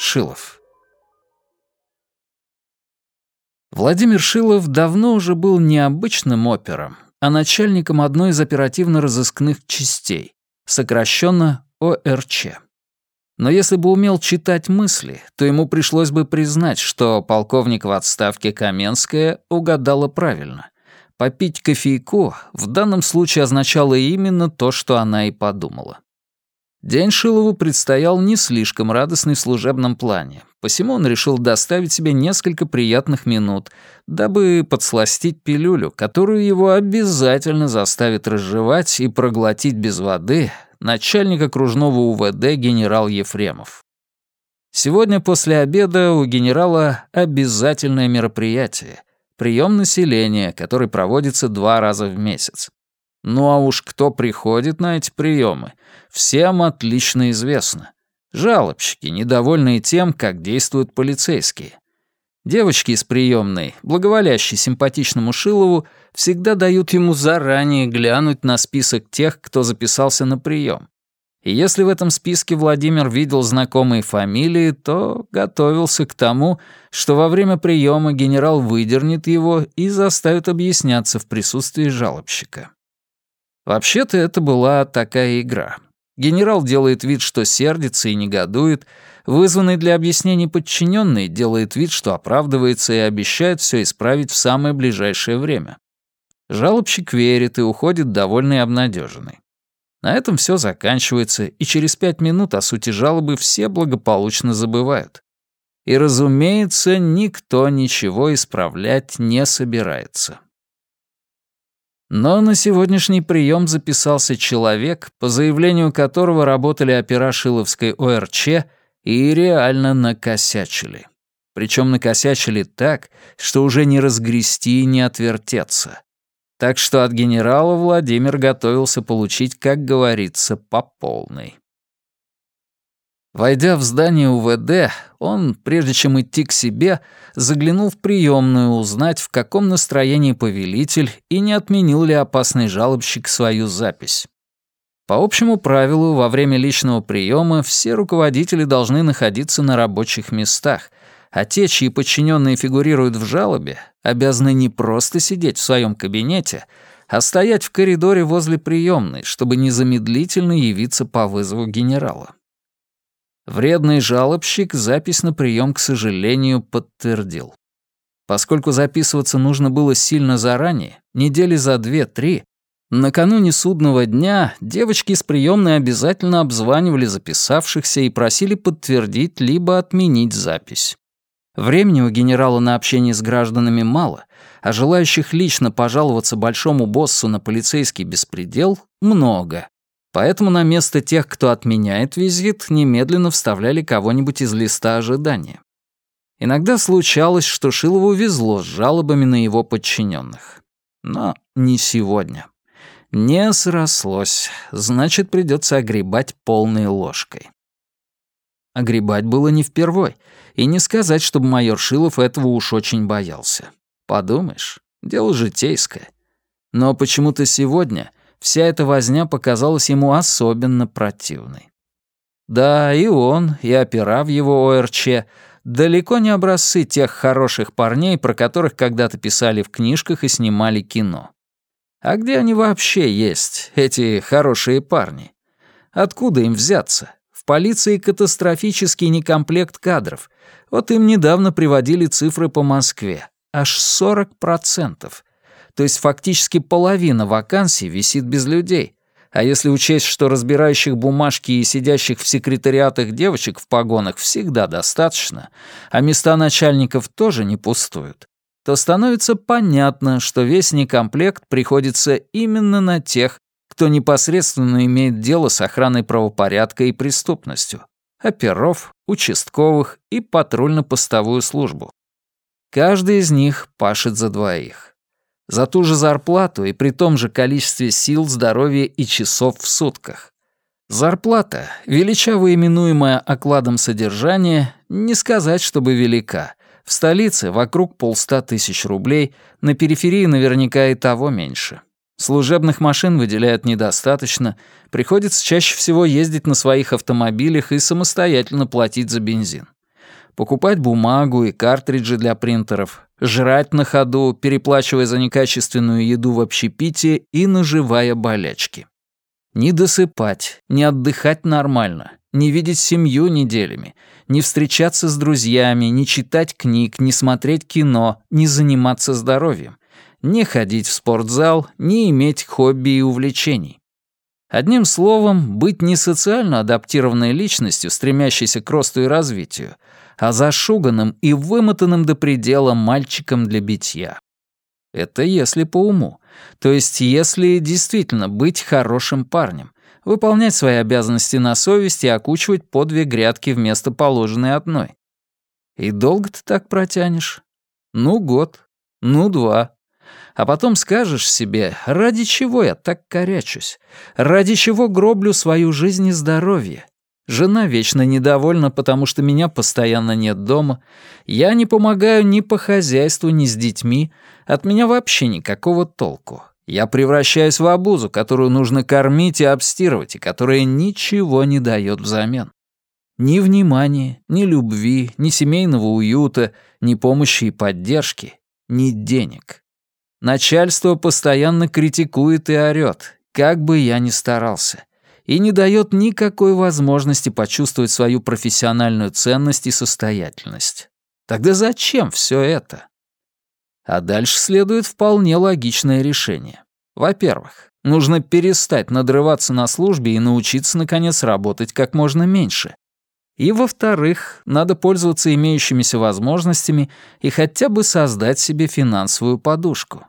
Шилов. Владимир Шилов давно уже был не обычным опером, а начальником одной из оперативно-розыскных частей, сокращенно ОРЧ. Но если бы умел читать мысли, то ему пришлось бы признать, что полковник в отставке Каменская угадала правильно. Попить кофейку в данном случае означало именно то, что она и подумала. День Шилову предстоял не слишком радостный в служебном плане, посему он решил доставить себе несколько приятных минут, дабы подсластить пилюлю, которую его обязательно заставит разжевать и проглотить без воды начальник окружного УВД генерал Ефремов. Сегодня после обеда у генерала обязательное мероприятие — прием населения, который проводится 2 раза в месяц. Ну а уж кто приходит на эти приемы, всем отлично известно. Жалобщики, недовольные тем, как действуют полицейские. Девочки из приемной, благоволящие симпатичному Шилову, всегда дают ему заранее глянуть на список тех, кто записался на прием. И если в этом списке Владимир видел знакомые фамилии, то готовился к тому, что во время приема генерал выдернет его и заставит объясняться в присутствии жалобщика. Вообще-то это была такая игра. Генерал делает вид, что сердится и негодует, вызванный для объяснений подчиненный делает вид, что оправдывается и обещает все исправить в самое ближайшее время. Жалобщик верит и уходит довольный и обнадеженный. На этом все заканчивается, и через 5 минут о сути жалобы все благополучно забывают. И, разумеется, никто ничего исправлять не собирается. Но на сегодняшний прием записался человек, по заявлению которого работали опера Шиловской ОРЧ и реально накосячили. Причем накосячили так, что уже не разгрести и не отвертеться. Так что от генерала Владимир готовился получить, как говорится, по полной. Войдя в здание УВД, он, прежде чем идти к себе, заглянул в приемную узнать, в каком настроении повелитель и не отменил ли опасный жалобщик свою запись. По общему правилу, во время личного приема все руководители должны находиться на рабочих местах, а те, чьи подчиненные фигурируют в жалобе, обязаны не просто сидеть в своем кабинете, а стоять в коридоре возле приемной, чтобы незамедлительно явиться по вызову генерала. Вредный жалобщик запись на прием, к сожалению, подтвердил. Поскольку записываться нужно было сильно заранее, недели за 2-3, накануне судного дня девочки из приемной обязательно обзванивали записавшихся и просили подтвердить либо отменить запись. Времени у генерала на общение с гражданами мало, а желающих лично пожаловаться большому боссу на полицейский беспредел много. Поэтому на место тех, кто отменяет визит, немедленно вставляли кого-нибудь из листа ожидания. Иногда случалось, что Шилову везло с жалобами на его подчиненных. Но не сегодня. Не срослось, значит, придется огребать полной ложкой. Огребать было не впервой, и не сказать, чтобы майор Шилов этого уж очень боялся. Подумаешь, дело житейское. Но почему-то сегодня вся эта возня показалась ему особенно противной. Да, и он, и опера в его ОРЧ далеко не образцы тех хороших парней, про которых когда-то писали в книжках и снимали кино. А где они вообще есть, эти хорошие парни? Откуда им взяться? В полиции катастрофический некомплект кадров. Вот им недавно приводили цифры по Москве. Аж 40%. То есть фактически половина вакансий висит без людей. А если учесть, что разбирающих бумажки и сидящих в секретариатах девочек в погонах всегда достаточно, а места начальников тоже не пустуют, то становится понятно, что весь некомплект приходится именно на тех, кто непосредственно имеет дело с охраной правопорядка и преступностью, оперов, участковых и патрульно-постовую службу. Каждый из них пашет за двоих. За ту же зарплату и при том же количестве сил, здоровья и часов в сутках. Зарплата, величаво именуемая окладом содержания, не сказать, чтобы велика. В столице вокруг 500 000 рублей, на периферии наверняка и того меньше. Служебных машин выделяют недостаточно, приходится чаще всего ездить на своих автомобилях и самостоятельно платить за бензин. покупать бумагу и картриджи для принтеров, жрать на ходу, переплачивая за некачественную еду в общепите и наживая болячки. Не досыпать, не отдыхать нормально, не видеть семью неделями, не встречаться с друзьями, не читать книг, не смотреть кино, не заниматься здоровьем, не ходить в спортзал, не иметь хобби и увлечений. Одним словом, быть не социально адаптированной личностью, стремящейся к росту и развитию, а зашуганным и вымотанным до предела мальчиком для битья. Это если по уму. То есть если действительно быть хорошим парнем, выполнять свои обязанности на совесть и окучивать по 2 грядки вместо положенной одной. И долго ты так протянешь? Ну, год, ну, 2. А потом скажешь себе, ради чего я так корячусь? Ради чего гроблю свою жизнь и здоровье? Жена вечно недовольна, потому что меня постоянно нет дома. Я не помогаю ни по хозяйству, ни с детьми. От меня вообще никакого толку. Я превращаюсь в обузу, которую нужно кормить и обстирывать, и которая ничего не дает взамен. Ни внимания, ни любви, ни семейного уюта, ни помощи и поддержки, ни денег. Начальство постоянно критикует и орёт, как бы я ни старался, и не дает никакой возможности почувствовать свою профессиональную ценность и состоятельность. Тогда зачем все это? А дальше следует вполне логичное решение. Во-первых, нужно перестать надрываться на службе и научиться, наконец, работать как можно меньше. И, во-вторых, надо пользоваться имеющимися возможностями и хотя бы создать себе финансовую подушку.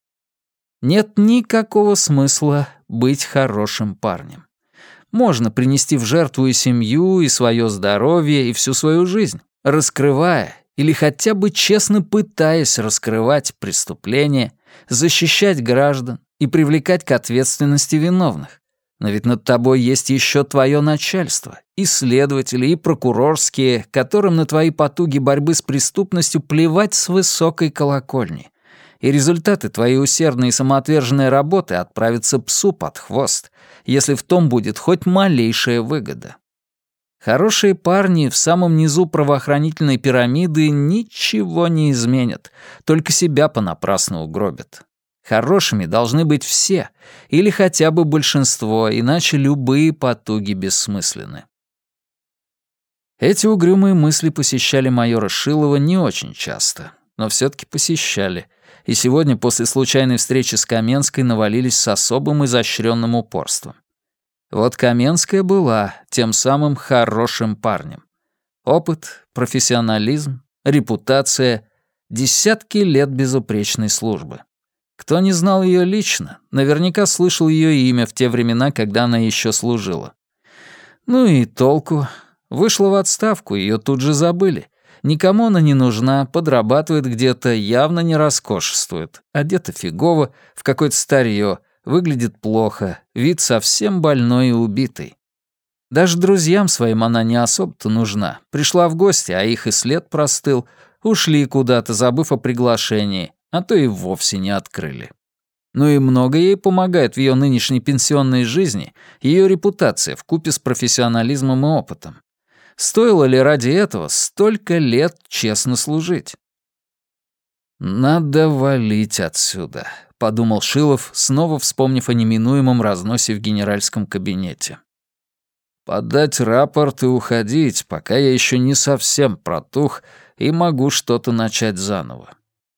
Нет никакого смысла быть хорошим парнем. Можно принести в жертву и семью, и свое здоровье, и всю свою жизнь, раскрывая или хотя бы честно пытаясь раскрывать преступления, защищать граждан и привлекать к ответственности виновных. Но ведь над тобой есть еще твое начальство, и следователи, и прокурорские, которым на твои потуги борьбы с преступностью плевать с высокой колокольни. И результаты твоей усердной и самоотверженной работы отправятся псу под хвост, если в том будет хоть малейшая выгода. Хорошие парни в самом низу правоохранительной пирамиды ничего не изменят, только себя понапрасну угробят. Хорошими должны быть все, или хотя бы большинство, иначе любые потуги бессмысленны. Эти угрюмые мысли посещали майора Шилова не очень часто, но все-таки посещали, и сегодня после случайной встречи с Каменской навалились с особым изощренным упорством. Вот Каменская была тем самым хорошим парнем. Опыт, профессионализм, репутация, десятки лет безупречной службы. Кто не знал ее лично, наверняка слышал ее имя в те времена, когда она еще служила. Ну и толку. Вышла в отставку, ее тут же забыли. Никому она не нужна, подрабатывает где-то, явно не роскошествует. Одета фигово, в какое-то старье, выглядит плохо, вид совсем больной и убитый. Даже друзьям своим она не особо-то нужна. Пришла в гости, а их и след простыл. Ушли куда-то, забыв о приглашении, а то и вовсе не открыли. Ну и много ей помогает в ее нынешней пенсионной жизни ее репутация вкупе с профессионализмом и опытом. Стоило ли ради этого столько лет честно служить? «Надо валить отсюда», — подумал Шилов, снова вспомнив о неминуемом разносе в генеральском кабинете. «Подать рапорт и уходить, пока я еще не совсем протух и могу что-то начать заново».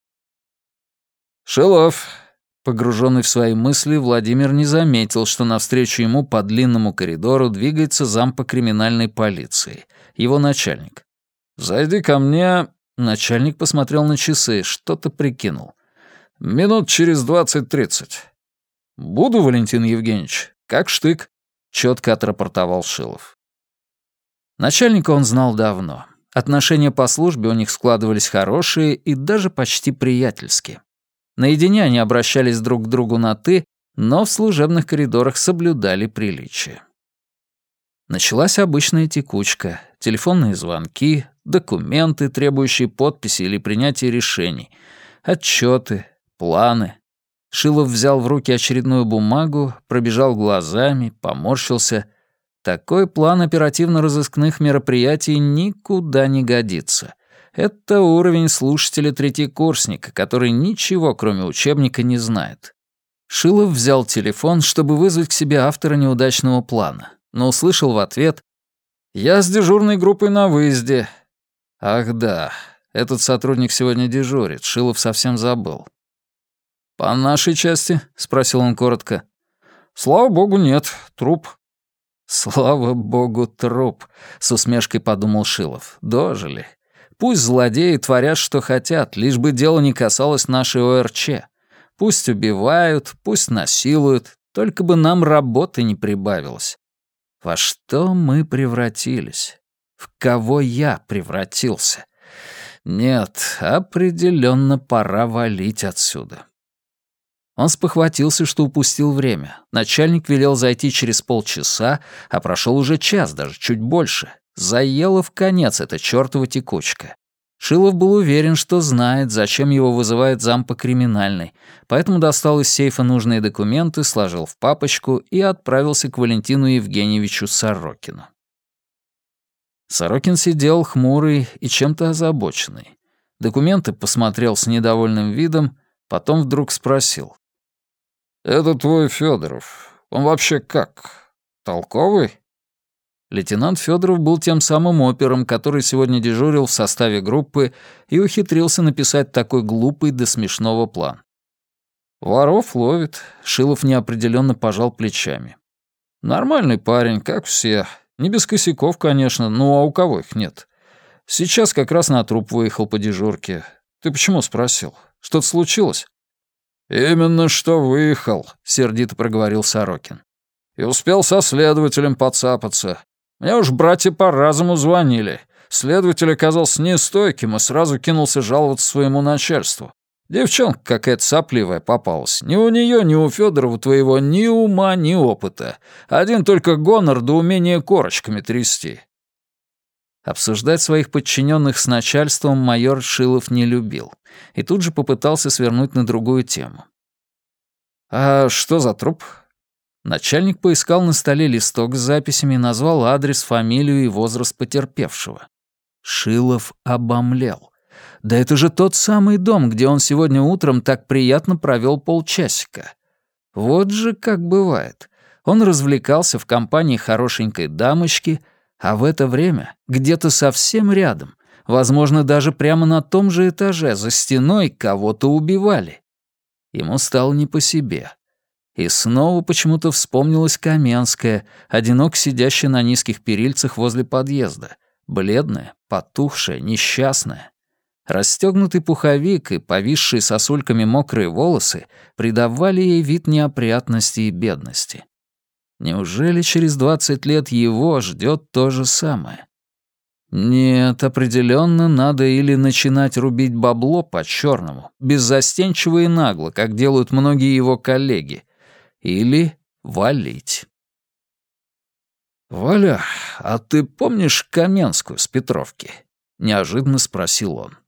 «Шилов». Погруженный в свои мысли, Владимир не заметил, что навстречу ему по длинному коридору двигается зам по криминальной полиции, его начальник. «Зайди ко мне...» Начальник посмотрел на часы, что-то прикинул. «Минут через 20-30». «Буду, Валентин Евгеньевич, как штык», — четко отрапортовал Шилов. Начальника он знал давно. Отношения по службе у них складывались хорошие и даже почти приятельские. Наедине они обращались друг к другу на «ты», но в служебных коридорах соблюдали приличие. Началась обычная текучка, телефонные звонки, документы, требующие подписи или принятия решений, отчеты, планы. Шилов взял в руки очередную бумагу, пробежал глазами, поморщился. Такой план оперативно-розыскных мероприятий никуда не годится. Это уровень слушателя-третьекурсника, который ничего, кроме учебника, не знает. Шилов взял телефон, чтобы вызвать к себе автора неудачного плана, но услышал в ответ: «Я с дежурной группой на выезде». Ах да, этот сотрудник сегодня дежурит, Шилов совсем забыл. «По нашей части?» — спросил он коротко. «Слава богу, нет. Труп». «Слава богу, труп», — с усмешкой подумал Шилов. «Дожили. Пусть злодеи творят, что хотят, лишь бы дело не касалось нашей ОРЧ. Пусть убивают, пусть насилуют, только бы нам работы не прибавилось. Во что мы превратились? В кого я превратился? Нет, определенно пора валить отсюда». Он спохватился, что упустил время. Начальник велел зайти через полчаса, а прошел уже час, даже чуть больше. Заела в конец эта чёртова текучка. Шилов был уверен, что знает, зачем его вызывает зам по криминальной, поэтому достал из сейфа нужные документы, сложил в папочку и отправился к Валентину Евгеньевичу Сорокину. Сорокин сидел хмурый и чем-то озабоченный. Документы посмотрел с недовольным видом, потом вдруг спросил: «Это твой Федоров. Он вообще как? Толковый?» Лейтенант Федоров был тем самым опером, который сегодня дежурил в составе группы и ухитрился написать такой глупый до смешного план. «Воров ловит», — Шилов неопределенно пожал плечами. «Нормальный парень, как все. Не без косяков, конечно, ну а у кого их нет? Сейчас как раз на труп выехал по дежурке. Ты почему спросил? Что-то случилось?» «Именно что выехал», — сердито проговорил Сорокин. «И успел со следователем подцапаться. Мне уж братья по разуму звонили. Следователь оказался неустойким и сразу кинулся жаловаться своему начальству. Девчонка какая-то сопливая попалась. Ни у нее, ни у Федорова твоего ни ума, ни опыта. Один только гонор да умение корочками трясти». Обсуждать своих подчиненных с начальством майор Шилов не любил и тут же попытался свернуть на другую тему. «А что за труп?» Начальник поискал на столе листок с записями и назвал адрес, фамилию и возраст потерпевшего. Шилов обомлел. Да это же тот самый дом, где он сегодня утром так приятно провел полчасика. Вот же как бывает. Он развлекался в компании хорошенькой дамочки, а в это время где-то совсем рядом, возможно, даже прямо на том же этаже за стеной кого-то убивали. Ему стало не по себе. И снова почему-то вспомнилась Каменская, одиноко сидящая на низких перильцах возле подъезда, бледная, потухшая, несчастная. Расстёгнутый пуховик и повисшие сосульками мокрые волосы придавали ей вид неопрятности и бедности. Неужели через 20 лет его ждет то же самое? Нет, определенно надо или начинать рубить бабло по-чёрному, беззастенчиво и нагло, как делают многие его коллеги, или валить. «Валя, а ты помнишь Каменскую с Петровки?» — неожиданно спросил он.